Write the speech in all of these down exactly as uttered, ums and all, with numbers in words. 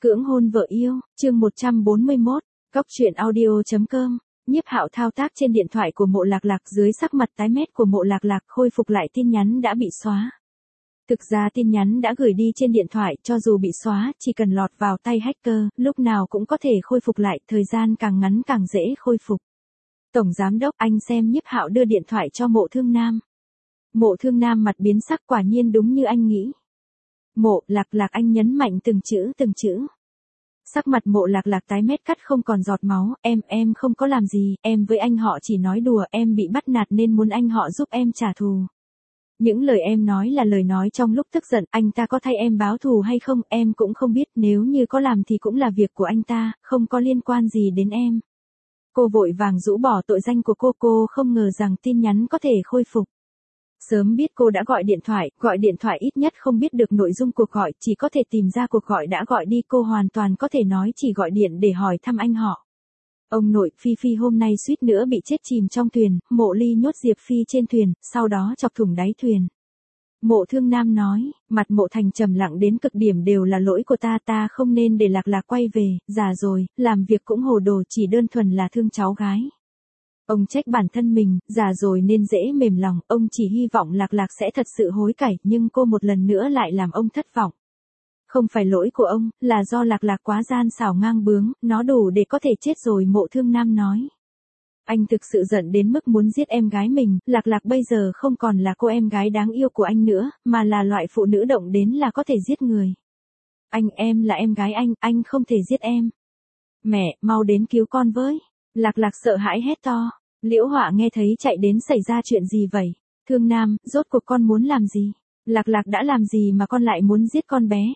Cưỡng hôn vợ yêu, chương một trăm bốn mươi mốt, Cóc truyện audio chấm com. Nhiếp Hạo thao tác trên điện thoại của Mộ Lạc Lạc, dưới sắc mặt tái mét của Mộ Lạc Lạc khôi phục lại tin nhắn đã bị xóa. Thực ra tin nhắn đã gửi đi trên điện thoại, cho dù bị xóa, chỉ cần lọt vào tay hacker, lúc nào cũng có thể khôi phục lại, thời gian càng ngắn càng dễ khôi phục. Tổng giám đốc, anh xem. Nhiếp Hạo đưa điện thoại cho Mộ Thương Nam. Mộ Thương Nam mặt biến sắc, quả nhiên đúng như anh nghĩ. Mộ Lạc Lạc, anh nhấn mạnh từng chữ từng chữ. Sắc mặt Mộ Lạc Lạc tái mét cắt không còn giọt máu, em, em không có làm gì, em với anh họ chỉ nói đùa, em bị bắt nạt nên muốn anh họ giúp em trả thù. Những lời em nói là lời nói trong lúc tức giận, anh ta có thay em báo thù hay không, em cũng không biết, nếu như có làm thì cũng là việc của anh ta, không có liên quan gì đến em. Cô vội vàng rũ bỏ tội danh của cô, cô không ngờ rằng tin nhắn có thể khôi phục. Sớm biết cô đã gọi điện thoại, gọi điện thoại ít nhất không biết được nội dung cuộc gọi, chỉ có thể tìm ra cuộc gọi đã gọi đi, cô hoàn toàn có thể nói chỉ gọi điện để hỏi thăm anh họ. Ông nội, Phi Phi hôm nay suýt nữa bị chết chìm trong thuyền, Mộ Ly nhốt Diệp Phi trên thuyền, sau đó chọc thủng đáy thuyền. Mộ Thương Nam nói, mặt Mộ Thành trầm lặng đến cực điểm, đều là lỗi của ta, ta không nên để Lạc Lạc quay về, già rồi, làm việc cũng hồ đồ, chỉ đơn thuần là thương cháu gái. Ông trách bản thân mình, già rồi nên dễ mềm lòng, ông chỉ hy vọng Lạc Lạc sẽ thật sự hối cải, nhưng cô một lần nữa lại làm ông thất vọng. Không phải lỗi của ông, là do Lạc Lạc quá gian xảo ngang bướng, nó đủ để có thể chết rồi. Mộ Thương Nam nói. Anh thực sự giận đến mức muốn giết em gái mình, Lạc Lạc bây giờ không còn là cô em gái đáng yêu của anh nữa, mà là loại phụ nữ động đến là có thể giết người. Anh, em là em gái anh, anh không thể giết em. Mẹ, mau đến cứu con với. Lạc Lạc sợ hãi hét to. Liễu Họa nghe thấy chạy đến, xảy ra chuyện gì vậy? Thương Nam, rốt cuộc con muốn làm gì? Lạc Lạc đã làm gì mà con lại muốn giết con bé?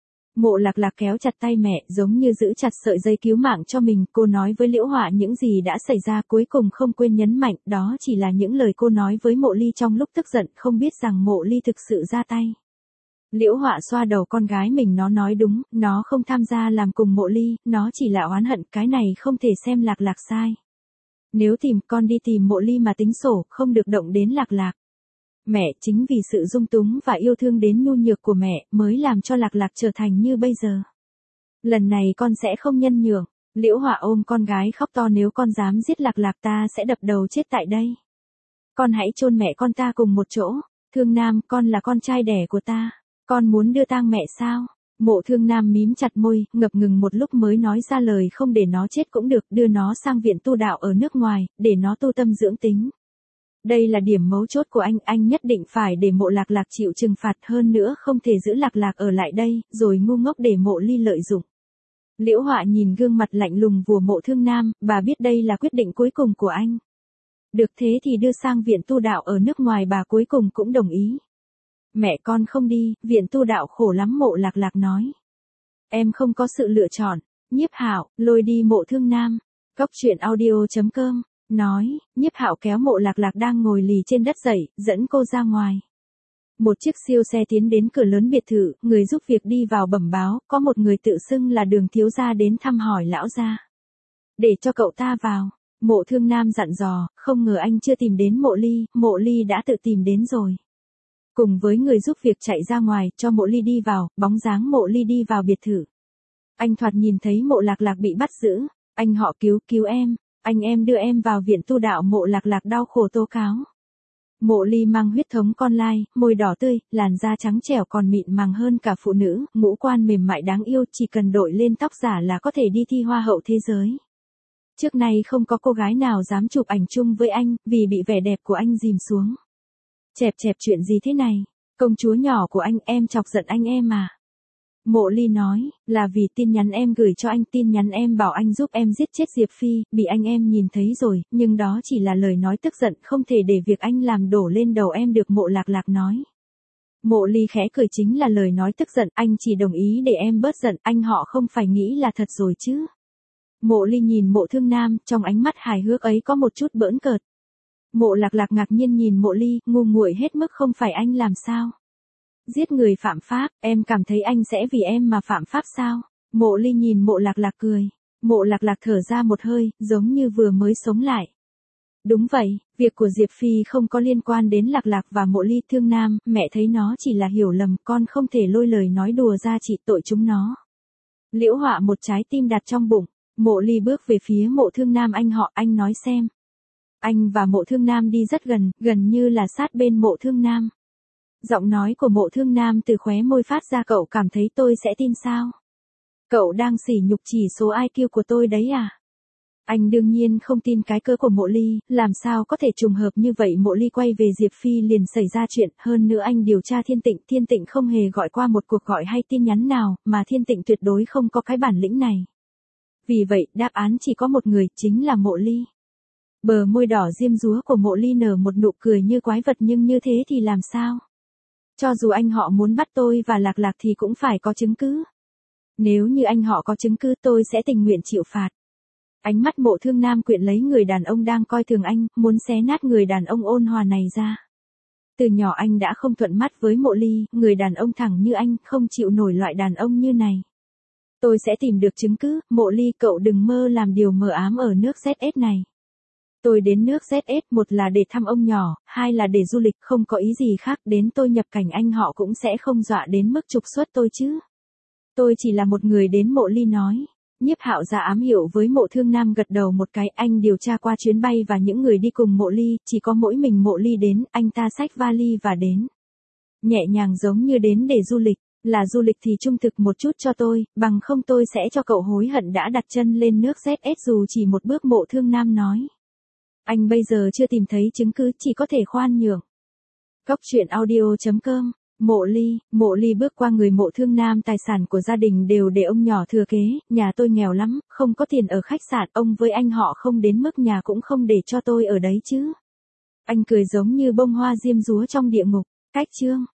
Mộ Lạc Lạc kéo chặt tay mẹ, giống như giữ chặt sợi dây cứu mạng cho mình, cô nói với Liễu Họa những gì đã xảy ra, cuối cùng không quên nhấn mạnh, đó chỉ là những lời cô nói với Mộ Ly trong lúc tức giận, không biết rằng Mộ Ly thực sự ra tay. Liễu Họa xoa đầu con gái mình, nó nói đúng, nó không tham gia làm cùng Mộ Ly, nó chỉ là oán hận, cái này không thể xem Lạc Lạc sai. Nếu tìm, con đi tìm Mộ Ly mà tính sổ, không được động đến Lạc Lạc. Mẹ, chính vì sự dung túng và yêu thương đến nhu nhược của mẹ, mới làm cho Lạc Lạc trở thành như bây giờ. Lần này con sẽ không nhân nhượng. Liễu Họa ôm con gái khóc to, nếu con dám giết Lạc Lạc ta sẽ đập đầu chết tại đây. Con hãy chôn mẹ con ta cùng một chỗ. Thương Nam, con là con trai đẻ của ta. Con muốn đưa tang mẹ sao? Mộ Thương Nam mím chặt môi, ngập ngừng một lúc mới nói ra lời, không để nó chết cũng được, đưa nó sang viện tu đạo ở nước ngoài, để nó tu tâm dưỡng tính. Đây là điểm mấu chốt của anh, anh nhất định phải để Mộ Lạc Lạc chịu trừng phạt, hơn nữa không thể giữ Lạc Lạc ở lại đây, rồi ngu ngốc để Mộ Ly lợi dụng. Liễu Họa nhìn gương mặt lạnh lùng của Mộ Thương Nam, bà biết đây là quyết định cuối cùng của anh. Được thế thì đưa sang viện tu đạo ở nước ngoài, bà cuối cùng cũng đồng ý. Mẹ con không đi, viện tu đạo khổ lắm. Mộ Lạc Lạc nói. Em không có sự lựa chọn. Nhiếp Hạo, lôi đi Mộ Thương Nam. Cóc truyện audio chấm com, nói, Nhiếp Hạo kéo Mộ Lạc Lạc đang ngồi lì trên đất dậy, dẫn cô ra ngoài. Một chiếc siêu xe tiến đến cửa lớn biệt thự, người giúp việc đi vào bẩm báo, có một người tự xưng là Đường thiếu gia đến thăm hỏi lão gia. Để cho cậu ta vào. Mộ Thương Nam dặn dò, không ngờ anh chưa tìm đến Mộ Ly, Mộ Ly đã tự tìm đến rồi. Cùng với người giúp việc chạy ra ngoài, cho Mộ Ly đi vào, bóng dáng Mộ Ly đi vào biệt thự. Anh thoạt nhìn thấy Mộ Lạc Lạc bị bắt giữ, anh họ cứu, cứu em, anh em đưa em vào viện tu đạo. Mộ Lạc Lạc đau khổ tố cáo. Mộ Ly mang huyết thống con lai, môi đỏ tươi, làn da trắng trẻo còn mịn màng hơn cả phụ nữ, ngũ quan mềm mại đáng yêu, chỉ cần đội lên tóc giả là có thể đi thi hoa hậu thế giới. Trước nay không có cô gái nào dám chụp ảnh chung với anh, vì bị vẻ đẹp của anh dìm xuống. Chẹp chẹp, chuyện gì thế này? Công chúa nhỏ của anh, em chọc giận anh em à? Mộ Ly nói, là vì tin nhắn em gửi cho anh, tin nhắn em bảo anh giúp em giết chết Diệp Phi, bị anh em nhìn thấy rồi, nhưng đó chỉ là lời nói tức giận, không thể để việc anh làm đổ lên đầu em được. Mộ Lạc Lạc nói. Mộ Ly khẽ cười, chính là lời nói tức giận, anh chỉ đồng ý để em bớt giận, anh họ không phải nghĩ là thật rồi chứ? Mộ Ly nhìn Mộ Thương Nam, trong ánh mắt hài hước ấy có một chút bỡn cợt. Mộ Lạc Lạc ngạc nhiên nhìn Mộ Ly, ngu muội hết mức, không phải anh làm sao? Giết người phạm pháp, em cảm thấy anh sẽ vì em mà phạm pháp sao? Mộ Ly nhìn Mộ Lạc Lạc cười. Mộ Lạc Lạc thở ra một hơi, giống như vừa mới sống lại. Đúng vậy, việc của Diệp Phi không có liên quan đến Lạc Lạc và Mộ Ly. Thương Nam, mẹ thấy nó chỉ là hiểu lầm, con không thể lôi lời nói đùa ra trị tội chúng nó. Liễu Họa một trái tim đặt trong bụng, Mộ Ly bước về phía Mộ Thương Nam anh họ, anh nói xem. Anh và Mộ Thương Nam đi rất gần, gần như là sát bên Mộ Thương Nam. Giọng nói của Mộ Thương Nam từ khóe môi phát ra, cậu cảm thấy tôi sẽ tin sao? Cậu đang sỉ nhục chỉ số i kiu của tôi đấy à? Anh đương nhiên không tin cái cớ của Mộ Ly, làm sao có thể trùng hợp như vậy. Mộ Ly quay về Diệp Phi liền xảy ra chuyện, hơn nữa anh điều tra Thiên Tịnh, Thiên Tịnh không hề gọi qua một cuộc gọi hay tin nhắn nào, mà Thiên Tịnh tuyệt đối không có cái bản lĩnh này. Vì vậy, đáp án chỉ có một người, chính là Mộ Ly. Bờ môi đỏ diêm dúa của Mộ Ly nở một nụ cười như quái vật, nhưng như thế thì làm sao? Cho dù anh họ muốn bắt tôi và Lạc Lạc thì cũng phải có chứng cứ. Nếu như anh họ có chứng cứ tôi sẽ tình nguyện chịu phạt. Ánh mắt Mộ Thương Nam quyện lấy người đàn ông đang coi thường anh, muốn xé nát người đàn ông ôn hòa này ra. Từ nhỏ anh đã không thuận mắt với Mộ Ly, người đàn ông thẳng như anh, không chịu nổi loại đàn ông như này. Tôi sẽ tìm được chứng cứ, Mộ Ly cậu đừng mơ làm điều mờ ám ở nước Z S này. Tôi đến nước Z S một là để thăm ông nhỏ, hai là để du lịch, không có ý gì khác, đến tôi nhập cảnh anh họ cũng sẽ không dọa đến mức trục xuất tôi chứ. Tôi chỉ là một người đến, Mộ Ly nói. Nhiếp Hạo ra ám hiệu với Mộ Thương Nam gật đầu một cái, anh điều tra qua chuyến bay và những người đi cùng Mộ Ly, chỉ có mỗi mình Mộ Ly đến, anh ta xách vali và đến. Nhẹ nhàng giống như đến để du lịch, là du lịch thì trung thực một chút cho tôi, bằng không tôi sẽ cho cậu hối hận đã đặt chân lên nước Z S dù chỉ một bước. Mộ Thương Nam nói. Anh bây giờ chưa tìm thấy chứng cứ, chỉ có thể khoan nhượng. Cóc truyện audio chấm com. Mộ Ly, Mộ Ly bước qua người Mộ Thương Nam, tài sản của gia đình đều để ông nhỏ thừa kế, nhà tôi nghèo lắm, không có tiền ở khách sạn, ông với anh họ không đến mức nhà cũng không để cho tôi ở đấy chứ. Anh cười giống như bông hoa diêm dúa trong địa ngục. Cách chương